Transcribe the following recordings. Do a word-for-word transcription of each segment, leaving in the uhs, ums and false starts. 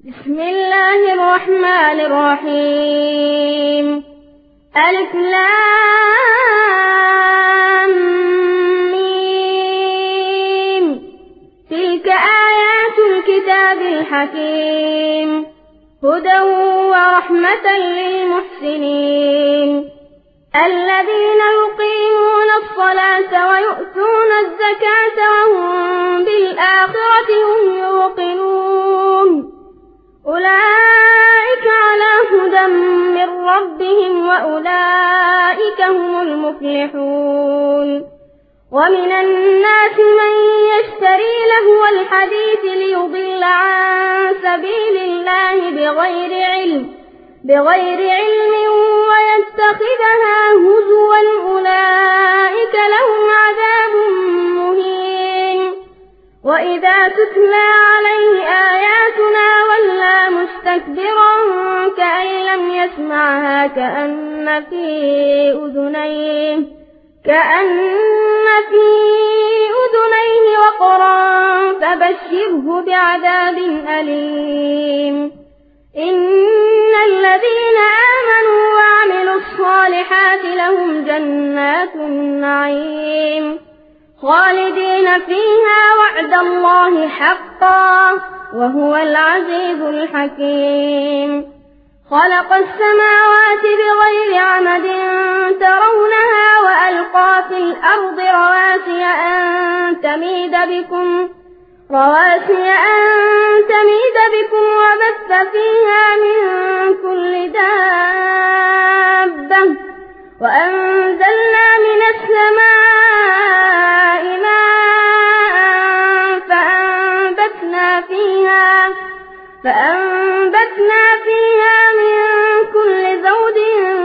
بسم الله الرحمن الرحيم. ألف لام ميم. تلك آيات الكتاب الحكيم هدى ورحمة للمحسنين الذين يقيمون الصلاة ويؤتون الزكاة وهم بالآخرة هم يوقنون أولئك على هدى من ربهم وأولئك هم المفلحون. ومن الناس من يشتري لهو الحديث ليضل عن سبيل الله بغير علم بغير علم ويتخذها هزوا أولئك لهم عذاب مهين. وإذا تتلى عليه آياتنا ولى مستكبرا كأن لم يسمعها كأن في أذنيه كأن في أذنيه وقرا فبشره بعذاب أليم. إن الذين آمنوا وعملوا الصالحات لهم جنات النعيم خالدين فيها وعد الله حقا وهو العزيز الحكيم. خلق السماوات بغير عمد ترونها وألقى في الأرض رواسي أن تميد بكم رواسي أن تميد بكم وبث فيها من كل دابة وأنزلنا من السماء ماء فأنبتنا فيها فأنبتنا فيها من كل زوج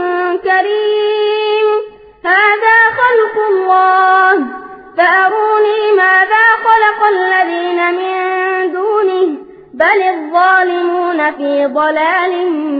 كريم. هذا خلق الله فأروني ماذا خلق الذين من دونه بل الظالمون في ضلال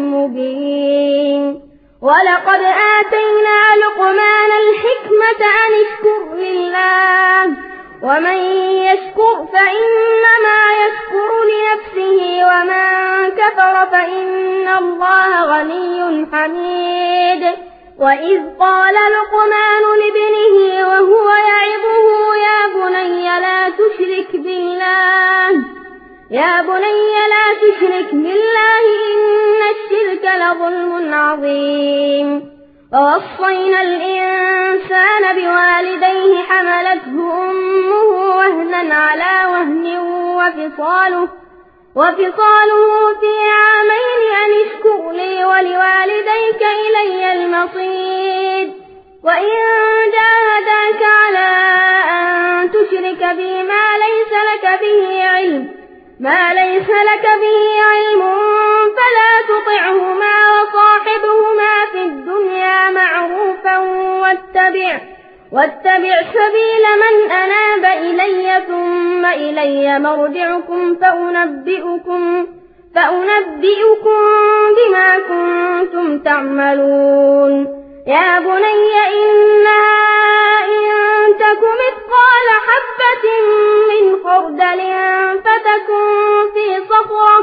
مبين. ولقد آتينا لقمان الحكمة أن اشكر لله ومن يشكر فإنما يشكر لنفسه ومن كفر فإن الله غني حميد. وإذ قال لقمان لابنه وهو يعظه يا بني لا تشرك بالله يا بني لا تشرك بالله إن الشرك لظلم عظيم. ووصينا الإنسان بوالديه حملته أمه وهنا على وهن وفصاله وفصاله في عامين أن اشكر لي ولوالديك إلي المصير. وإن جاهداك على أن تشرك بي ما ليس لك به علم ما ليس لك به علم فلا تطعهما وصاحبهما في الدنيا معروفا واتبع واتبع سبيل من أناب إلي ثم إلي مرجعكم فأنبئكم فأنبئكم بما كنتم تعملون. يا بني إنها إن تك مثقال حبة من خردل فتكن في صخرة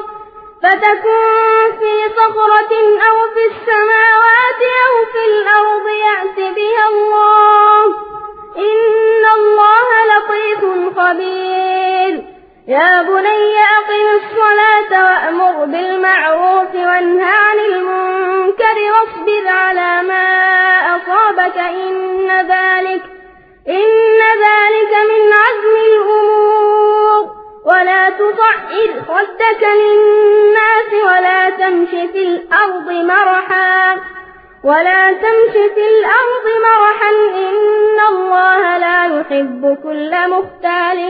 فتكن في صخرة أو في السماوات أو في الأرض يأت بها الله إن الله لطيف خبير. يا بني أقم الصلاة وأمر بالمعروف وانه عن المنكر واصبر على ما أصابك إن ذلك إن ذلك من عزم الأمور. ولا تصعر خدك للناس ولا تمش في الأرض مرحا ولا تمش في الأرض مرحا إن الله لا يحب كل مختال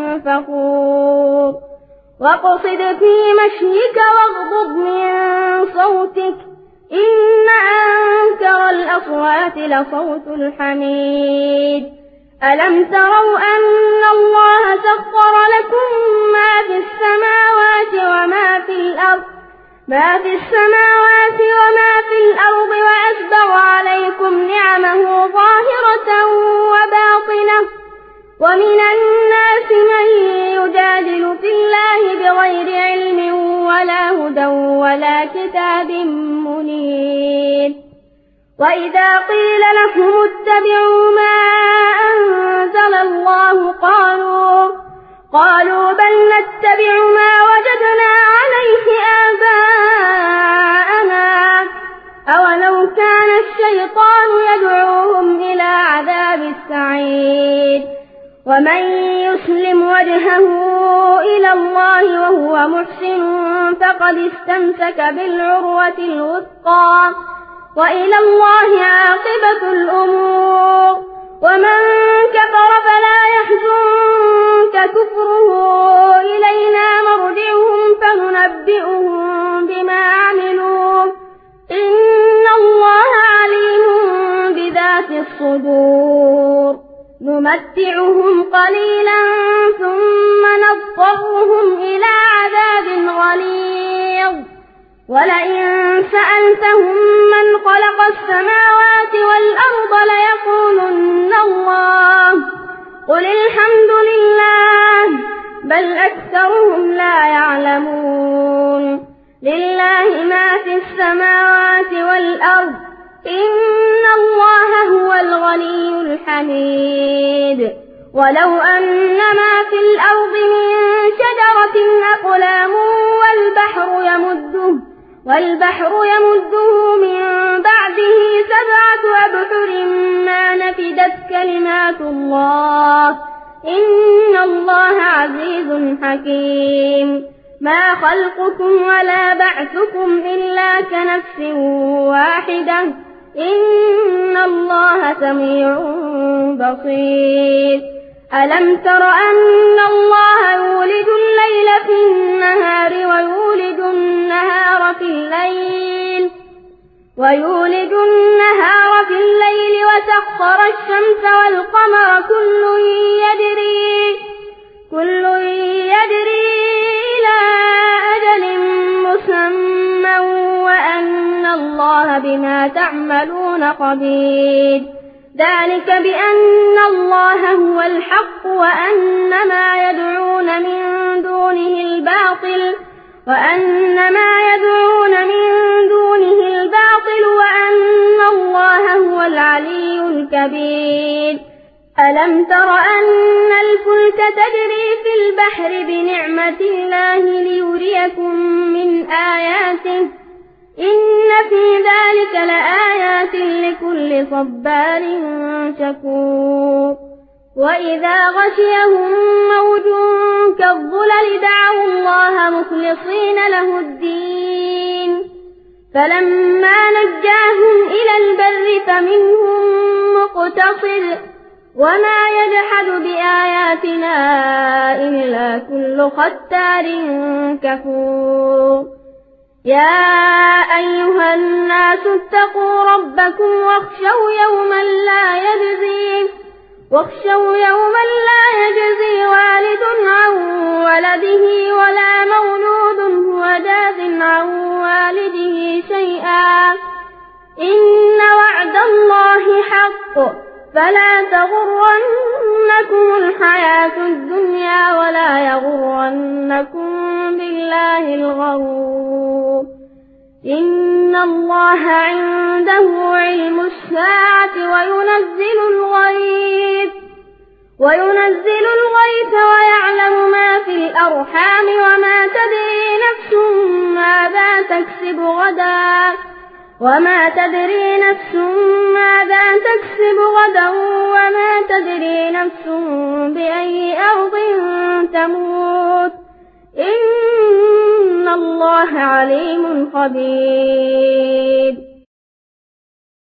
فخور. واقصد في مشيك واغضض من صوتك إن أنكر الأصوات لصوت الحميد. ألم تروا أن الله سخر لكم ما في السماوات وما في الأرض ما في السماوات وما في الأرض وأسبغ عليكم نعمه ظاهرة وباطنة ومن الناس من يجادل في الله بغير علم ولا هدى ولا كتاب منير وإذا قيل لهم اتبعوا ما أنزل الله قالوا قالوا بل نتبع ما وجدنا عليه آباءنا أولو كان الشيطان يدعوهم إلى عذاب السعير ومن يسلم وجهه إلى الله وهو محسن فقد استمسك بالعروة الوثقى وإلى الله عاقبة الأمور ومن كفر فلا يحزنك كفره إلينا مرجعهم فننبئهم بما عملوا إن الله عليم بذات الصدور نمتعهم قليلا ثم نضطرهم إلى عذاب غليظ ولئن سألتهم من خلق السماوات والأرض ليقولن الله قل الحمد لله بل أكثرهم لا يعلمون لله ما في السماوات والأرض إن الله هو الغني الحميد ولو أن ما في الأرض من شجرة أقلام والبحر يمده والبحر يمده من بعده سبعة أبحر ما نفدت كلمات الله إن الله عزيز حكيم ما خلقكم ولا بعثكم إلا كنفس واحدة إن الله سميع بصير ألم تر أن الله يولد الليل في النهار ويولد النهار في الليل ويولد النهار في الليل وسخر الشمس والقمر كل يجري كل يجري إلى أجل مسمى وأن الله بما تعملون خبير ذلك بأن الله هو الحق وأن ما يدعون من دونه الباطل وأن ما يدعون من دونه الباطل وأن الله هو العلي الكبير ألم تر أن الفلك تجري في البحر بنعمة الله ليريكم من آياته إن في ذلك لآيات لكل صبار شكور وإذا غشيهم موج كالظلل دعوا الله مخلصين له الدين فلما نجاهم إلى البر فمنهم مقتصد وما يجحد بآياتنا إلا كل ختار كفور يا أيها الناس اتقوا ربكم واخشوا يوما لا يجزي واخشوا يوما لا يجزي والد عن ولده ولا مولود هو جاز عن والده شيئا إن وعد الله حق فلا تغرنكم الحياة الدنيا ولا يغرنكم بالله الغرور إن الله عنده علم الساعة وينزل الغيث وينزل الغيث ويعلم ما في الأرحام وما تدري نفس ماذا تكسب غدا وما تدري نفس ماذا تكسب غدا وما تدري نفس بأي أرض تموت إن الله عليم خبير